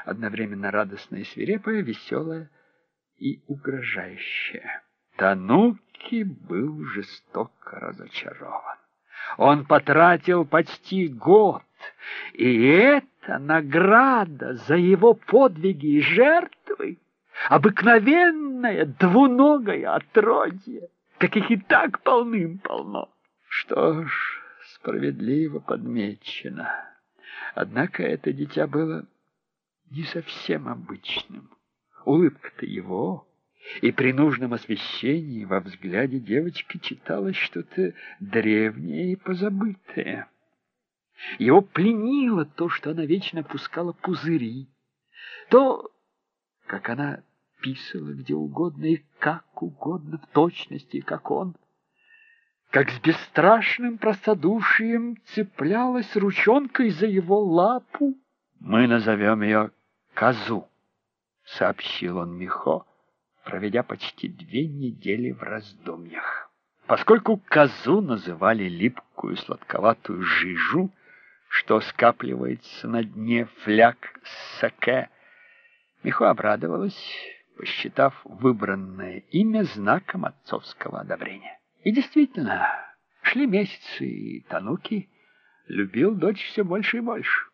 одновременно радостная и свирепая, веселая и угрожающая. Тануки был жестоко разочарован. Он потратил почти год, и это награда за его подвиги и жертвы, обыкновенное двуногое отродье, каких и так полным-полно. Что ж, справедливо подмечено. Однако это дитя было не совсем обычным. Улыбка-то его, и при нужном освещении во взгляде девочки читалось что-то древнее и позабытое. Его пленило то, что она вечно пускала пузыри, то, как она писала где угодно и как угодно, в точности, как он, как с бесстрашным простодушием цеплялась ручонкой за его лапу. «Мы назовем ее Козу», — сообщил он Михо, проведя почти 2 недели в раздумьях. Поскольку Козу называли липкую сладковатую жижу, что скапливается на дне фляг с саке, Михо обрадовалась, посчитав выбранное имя знаком отцовского одобрения. И действительно, шли месяцы, и Тануки любил дочь все больше и больше.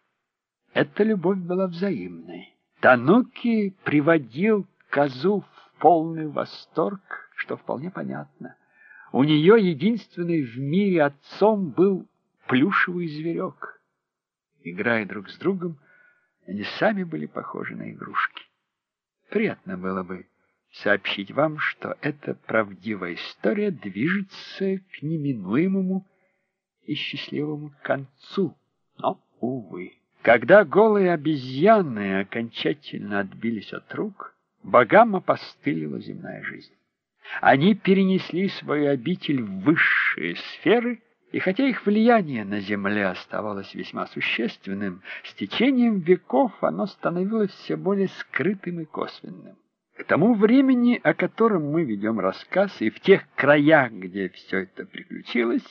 Эта любовь была взаимной. Тануки приводил Козу в полный восторг, что вполне понятно. У нее единственный в мире отцом был плюшевый зверек. Играя друг с другом, они сами были похожи на игрушки. Приятно было бы сообщить вам, что эта правдивая история движется к неминуемому и счастливому концу. Но, увы. Когда голые обезьяны окончательно отбились от рук, богам опостылила земная жизнь. Они перенесли свою обитель в высшие сферы, и хотя их влияние на земле оставалось весьма существенным, с течением веков оно становилось все более скрытым и косвенным. К тому времени, о котором мы ведем рассказ, и в тех краях, где все это приключилось,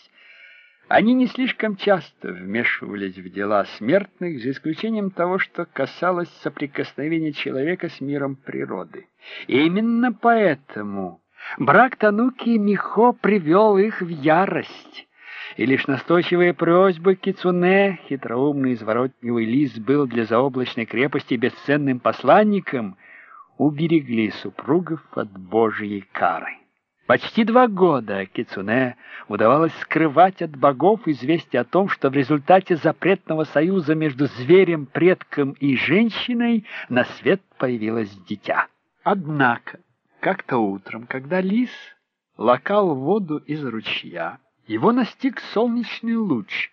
они не слишком часто вмешивались в дела смертных, за исключением того, что касалось соприкосновения человека с миром природы. И именно поэтому брак Тануки и Михо привел их в ярость. И лишь настойчивые просьбы Кицуне, хитроумный изворотливый лис, был для заоблачной крепости бесценным посланником, уберегли супругов от Божьей кары. Почти 2 года Кицуне удавалось скрывать от богов известие о том, что в результате запретного союза между зверем, предком и женщиной на свет появилось дитя. Однако, как-то утром, когда лис лакал воду из ручья, его настиг солнечный луч,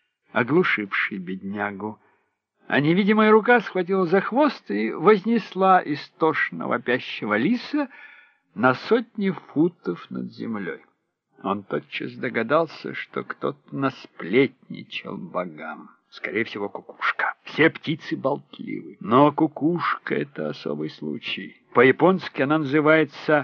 оглушивший беднягу, а невидимая рука схватила за хвост и вознесла истошно вопящего лиса на сотни футов над землей. Он тотчас догадался, что кто-то насплетничал богам. Скорее всего, кукушка. Все птицы болтливы. Но кукушка — это особый случай. По-японски она называется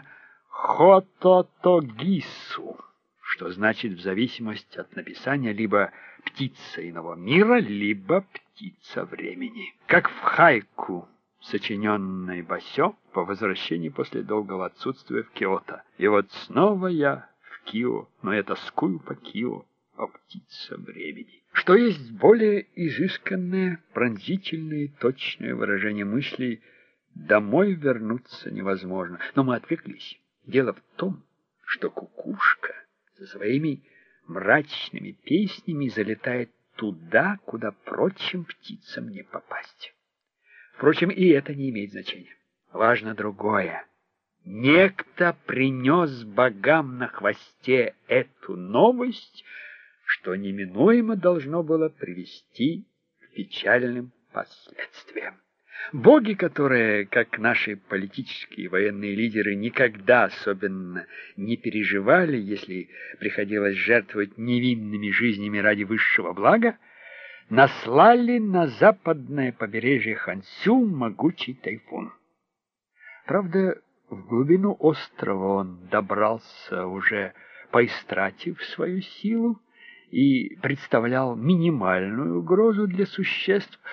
хототогису, что значит в зависимости от написания либо птица иного мира, либо птица времени. Как в хайку, сочиненной Басё по возвращении после долгого отсутствия в Киото. И вот снова я в Кио, но я тоскую по Кио, о птица времени. Что есть более изысканное, пронзительное и точное выражение мыслей, домой вернуться невозможно. Но мы отвлеклись. Дело в том, что кукушка со своими мрачными песнями залетает туда, куда прочим птицам не попасть. Впрочем, и это не имеет значения. Важно другое. Некто принес богам на хвосте эту новость, что неминуемо должно было привести к печальным последствиям. Боги, которые, как наши политические и военные лидеры, никогда особенно не переживали, если приходилось жертвовать невинными жизнями ради высшего блага, наслали на западное побережье Хансю могучий тайфун. Правда, в глубину острова он добрался, уже поистратив свою силу, и представлял минимальную угрозу для существ,